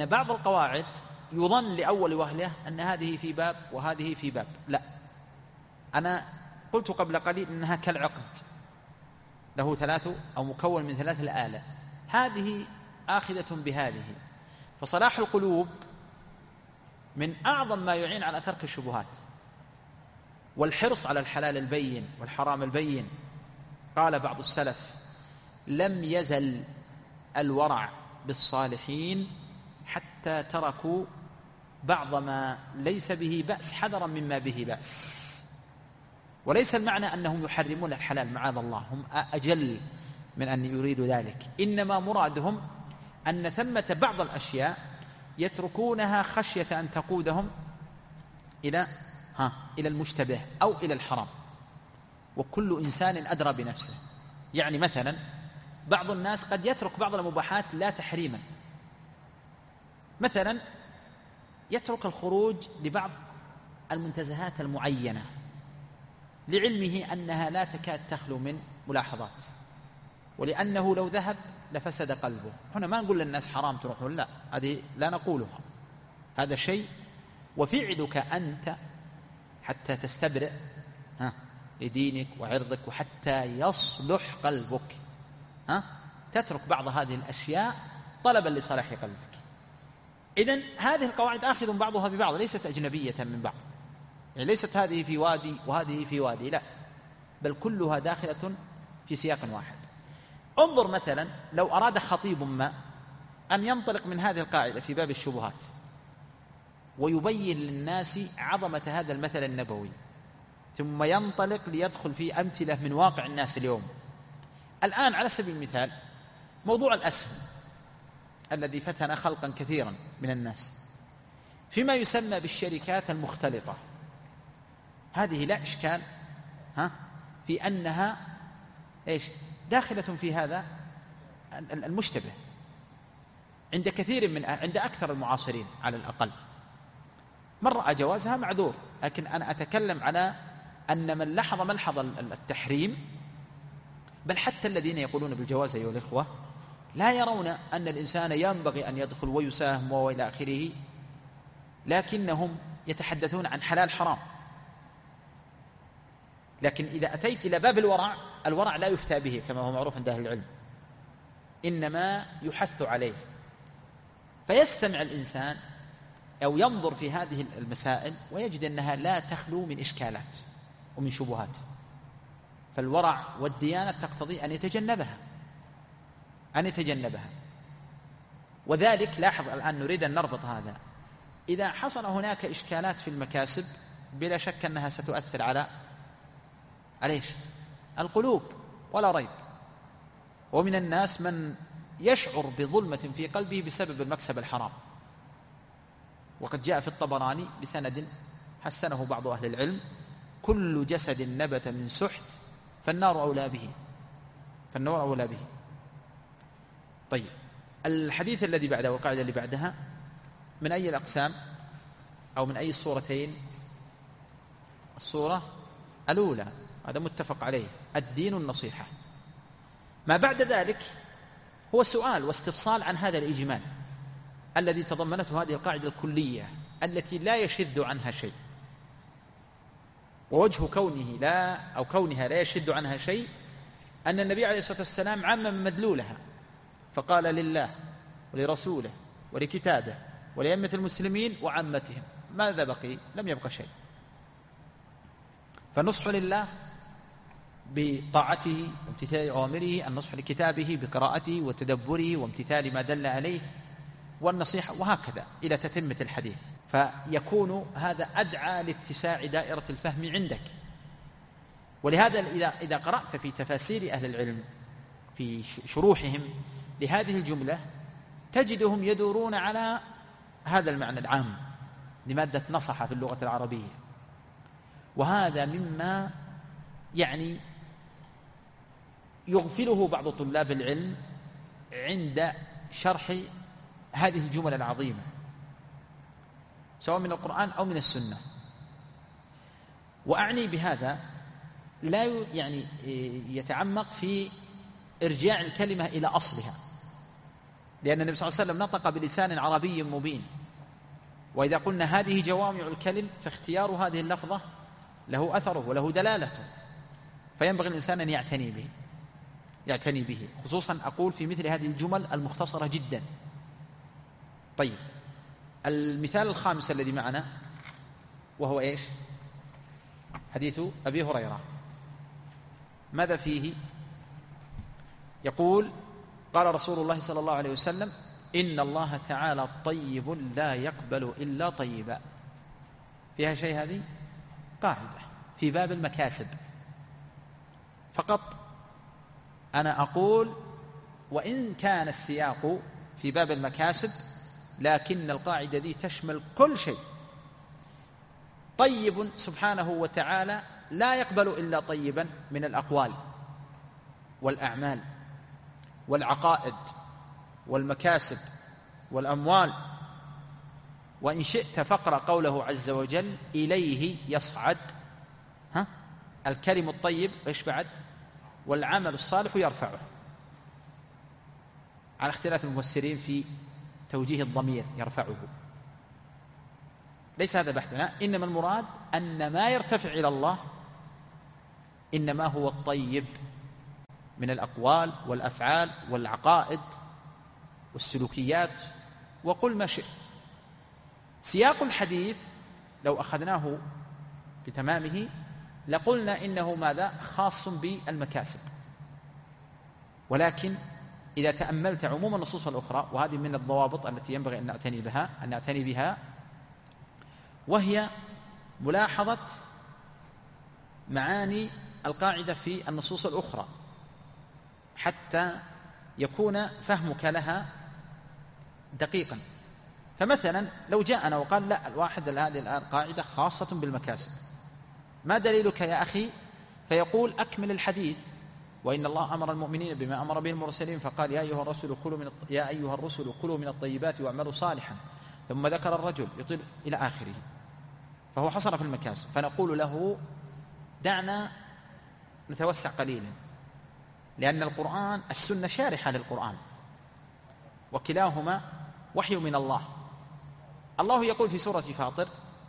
أن بعض القواعد يظن لأول وهلة أن هذه في باب وهذه في باب. لا، أنا قلت قبل قليل أنها كالعقد، له ثلاث أو مكون من ثلاث الآلة، هذه آخذة بهذه. فصلاح القلوب من أعظم ما يعين على ترك الشبهات والحرص على الحلال البين والحرام البين. قال بعض السلف: لم يزل الورع بالصالحين حتى تركوا بعض ما ليس به بأس حذرا مما به بأس. وليس المعنى أنهم يحرمون الحلال، معاذ الله، هم أجل من أن يريدوا ذلك، إنما مرادهم أن ثمة بعض الأشياء يتركونها خشية أن تقودهم إلى المشتبه أو إلى الحرام، وكل إنسان أدرى بنفسه. يعني مثلا بعض الناس قد يترك بعض المباحات لا تحريما، مثلا يترك الخروج لبعض المنتزهات المعينة لعلمه أنها لا تكاد تخلو من ملاحظات، ولأنه لو ذهب لفسد قلبه. هنا ما نقول للناس حرام تروحون، لا، هذه لا نقولها، هذا شيء. وفعلك أنت حتى تستبرئ لدينك وعرضك وحتى يصلح قلبك، تترك بعض هذه الأشياء طلبا لصلاح قلبك. إذن هذه القواعد آخذ بعضها ببعض، ليست أجنبية من بعض، يعني ليست هذه في وادي وهذه في وادي، لا، بل كلها داخلة في سياق واحد. انظر مثلا لو أراد خطيب ما أن ينطلق من هذه القاعدة في باب الشبهات ويبين للناس عظمة هذا المثل النبوي، ثم ينطلق ليدخل في أمثلة من واقع الناس اليوم. الآن على سبيل المثال موضوع الأسهم الذي فتن خلقا كثيرا من الناس فيما يسمى بالشركات المختلطة، هذه لا إشكال في أنها داخلة في هذا المشتبه عند كثير من عند أكثر المعاصرين على الأقل. من رأى جوازها معذور، لكن أنا أتكلم على أن من لحظ ملحظ التحريم، بل حتى الذين يقولون بالجواز أيها الإخوة لا يرون أن الإنسان ينبغي أن يدخل ويساهم وإلى آخره، لكنهم يتحدثون عن حلال حرام. لكن إذا أتيت إلى باب الورع لا يفتى به كما هو معروف عند أهل العلم، إنما يحث عليه. فيستمع الإنسان أو ينظر في هذه المسائل ويجد أنها لا تخلو من إشكالات ومن شبهات، فالورع والديانة تقتضي أن يتجنبها. وذلك لاحظ الآن نريد أن نربط هذا، إذا حصل هناك إشكالات في المكاسب بلا شك أنها ستؤثر على القلوب ولا ريب. ومن الناس من يشعر بظلمة في قلبه بسبب المكسب الحرام، وقد جاء في الطبراني بسند حسنه بعض أهل العلم: كل جسد نبت من سحت فالنار أولى به. طيب، الحديث الذي بعده والقاعدة اللي بعدها من أي الأقسام أو من أي الصورتين؟ الصورة الأولى، هذا متفق عليه، الدين النصيحة. ما بعد ذلك هو سؤال واستفصال عن هذا الإجمال الذي تضمنته هذه القاعدة الكلية التي لا يشذ عنها شيء. ووجه كونها لا يشذ عنها شيء أن النبي عليه الصلاة والسلام عمم مدلولها، فقال: لله ولرسوله ولكتابه ولأئمة المسلمين وعامتهم. ماذا بقي؟ لم يبق شيء. فالنصح لله بطاعته وامتثال أوامره، النصح لكتابه بقراءته وتدبره وامتثال ما دل عليه، والنصيحة، وهكذا إلى تتمة الحديث. فيكون هذا أدعى لاتساع دائرة الفهم عندك. ولهذا إذا قرأت في تفاسير أهل العلم في شروحهم لهذه الجملة تجدهم يدورون على هذا المعنى العام لمادة نصح في اللغة العربية. وهذا مما يعني يغفله بعض طلاب العلم عند شرح هذه الجمل العظيمة سواء من القرآن أو من السنة. وأعني بهذا لا يتعمق في إرجاع الكلمة إلى أصلها، لأن النبي صلى الله عليه وسلم نطق بلسان عربي مبين، وإذا قلنا هذه جوامع الكلم فاختيار هذه اللفظة له أثره وله دلالته، فينبغي الإنسان أن يعتني به خصوصا أقول في مثل هذه الجمل المختصرة جدا. طيب المثال الخامس الذي معنا وهو إيش؟ حديث أبي هريرة. ماذا فيه؟ يقول قال رسول الله صلى الله عليه وسلم: إن الله تعالى طيب لا يقبل إلا طيبا. فيها شيء؟ هذه قاعدة في باب المكاسب فقط. أنا أقول وإن كان السياق في باب المكاسب لكن القاعدة دي تشمل كل شيء. طيب سبحانه وتعالى لا يقبل إلا طيبا من الأقوال والأعمال والعقائد والمكاسب والأموال. وإن شئت فاقرأ قوله عز وجل: إليه يصعد الكلم الطيب، إيش بعد؟ والعمل الصالح يرفعه، على اختلاف المفسرين في توجيه الضمير يرفعه. ليس هذا بحثنا، إنما المراد أن ما يرتفع إلى الله إنما هو الطيب من الأقوال والأفعال والعقائد والسلوكيات، وقل ما شئت. سياق الحديث لو أخذناه بتمامه لقلنا إنه ماذا؟ خاص بالمكاسب. ولكن إذا تأملت عموم النصوص الأخرى، وهذه من الضوابط التي ينبغي أن نعتني بها وهي ملاحظة معاني القاعدة في النصوص الأخرى حتى يكون فهمك لها دقيقا. فمثلا لو جاءنا وقال: لا، الواحد هذه الآن قاعدة خاصة بالمكاسب، ما دليلك يا أخي؟ فيقول: أكمل الحديث: وإن الله أمر المؤمنين بما أمر به المرسلين فقال: يا أيها الرسل كلوا من الطيبات واعملوا صالحا، ثم ذكر الرجل يطيل إلى آخره، فهو حصر في المكاسب. فنقول له: دعنا نتوسع قليلا، لأن القرآن السنة شارحة للقرآن، وكلاهما وحي من الله. الله يقول في سورة فاطر: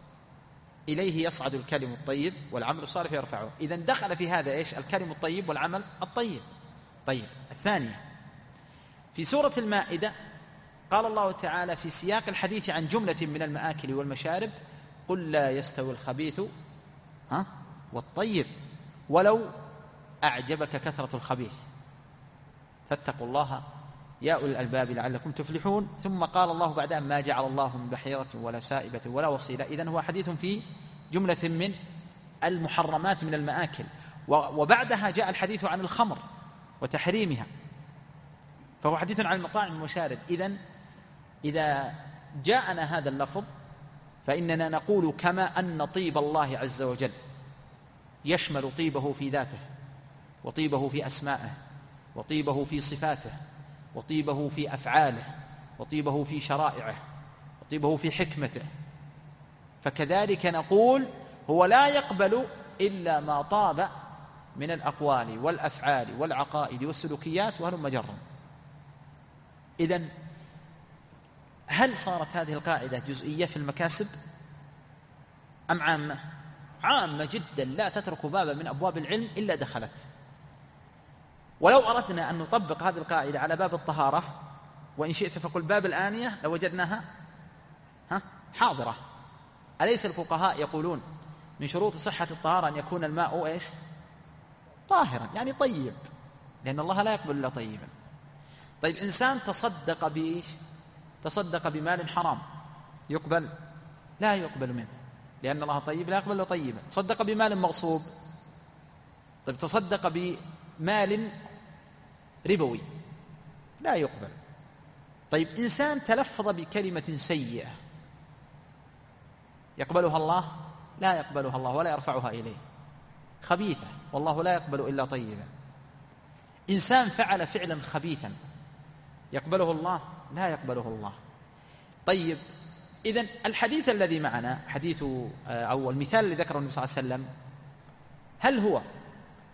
إليه يصعد الكلم الطيب والعمل الصالح يرفعه. إذن دخل في هذا إيش؟ الكلم الطيب والعمل الطيب. طيب الثانية في سورة المائدة قال الله تعالى في سياق الحديث عن جملة من المآكل والمشارب: قل لا يستوي الخبيث والطيب ولو أعجبك كثرة الخبيث فاتقوا الله يا أولي الألباب لعلكم تفلحون. ثم قال الله بعدها: ما جعل الله من بحيرة ولا سائبة ولا وصيلة. إذن هو حديث في جملة من المحرمات من المآكل، وبعدها جاء الحديث عن الخمر وتحريمها، فهو حديث عن المطاعم والمشارب. إذن إذا جاءنا هذا اللفظ فإننا نقول كما أن طيب الله عز وجل يشمل طيبه في ذاته، وطيبه في أسمائه، وطيبه في صفاته، وطيبه في أفعاله، وطيبه في شرائعه، وطيبه في حكمته، فكذلك نقول هو لا يقبل إلا ما طاب من الأقوال والأفعال والعقائد والسلوكيات وهلم جرا. إذن هل صارت هذه القاعدة جزئية في المكاسب أم عامة؟ عامة جدا، لا تترك بابا من أبواب العلم إلا دخلت. ولو أردنا أن نطبق هذه القاعدة على باب الطهارة، وإن شئت فقل باب الآنية، لوجدناها حاضرة. أليس الفقهاء يقولون من شروط صحة الطهارة أن يكون الماء إيش؟ طاهرا، يعني طيب، لأن الله لا يقبل إلا طيبا. طيب إنسان تصدق بإيش؟ تصدق بمال حرام، يقبل؟ لا يقبل منه، لأن الله طيب لا يقبل إلا طيبا. تصدق بمال مغصوب، طيب تصدق بمال ربوي، لا يقبل. طيب إنسان تلفظ بكلمة سيئة، يقبلها الله؟ لا يقبلها الله ولا يرفعها إليه، خبيثة، والله لا يقبل إلا طيبا. إنسان فعل فعلا خبيثا، يقبله الله؟ لا يقبله الله. طيب إذن الحديث الذي معنا، حديث أو المثال الذي ذكره النبي صلى الله عليه وسلم، هل هو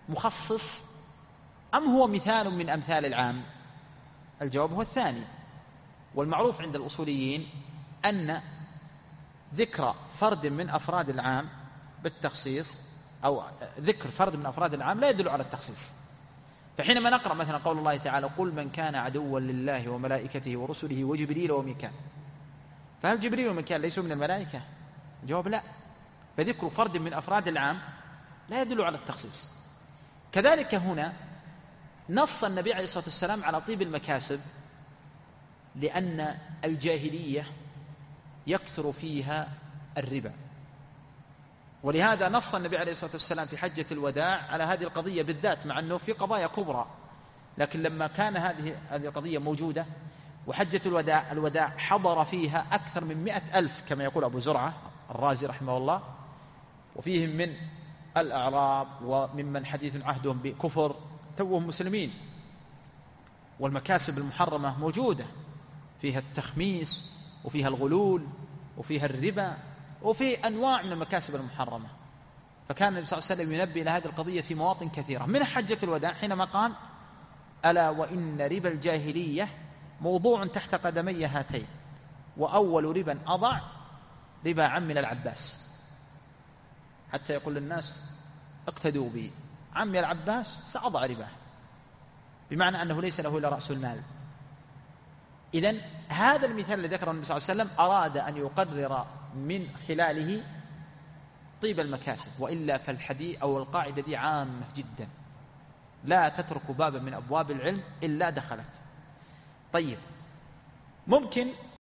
مخصص أم هو مثال من أمثال العام؟ الجواب هو الثاني. والمعروف عند الأصوليين أن ذكر فرد من أفراد العام بالتخصيص، أو ذكر فرد من أفراد العام لا يدل على التخصيص. فحينما نقرأ مثلا قول الله تعالى قل من كان عدوا لله وملائكته ورسله وجبريل وميكال، فهل جبريل وميكال ليسوا من الملائكة؟ الجواب لا. فذكر فرد من أفراد العام لا يدل على التخصيص. كذلك هنا نص النبي عليه الصلاة والسلام على طيب المكاسب، لأن الجاهلية يكثر فيها الربا، ولهذا نص النبي عليه الصلاة والسلام في حجة الوداع على هذه القضية بالذات، مع أنه في قضايا كبرى، لكن لما كان هذه القضية موجودة وحجة الوداع حضر فيها أكثر من 100,000 كما يقول أبو زرعة الرازي رحمه الله، وفيهم من الأعراب وممن حديث عهدهم بكفر توهم مسلمين، والمكاسب المحرمة موجودة، فيها التخميس وفيها الغلول وفيها الربا وفي أنواع من المكاسب المحرمة. فكان النبي صلى الله عليه وسلم ينبه إلى هذه القضية في مواطن كثيرة، من حجة الوداع حينما قال ألا وإن ربا الجاهلية موضوع تحت قدمي هاتين، وأول ربا أضع ربا عمنا العباس، حتى يقول للناس اقتدوا بي، عمي العباس سأضع رباه، بمعنى أنه ليس له إلا رأس المال. إذن هذا المثال الذي ذكره النبي صلى الله عليه وسلم أراد أن يقرر من خلاله طيب المكاسب، وإلا فالحديث أو القاعدة دي عامة جدا، لا تترك بابا من أبواب العلم إلا دخلت. طيب، ممكن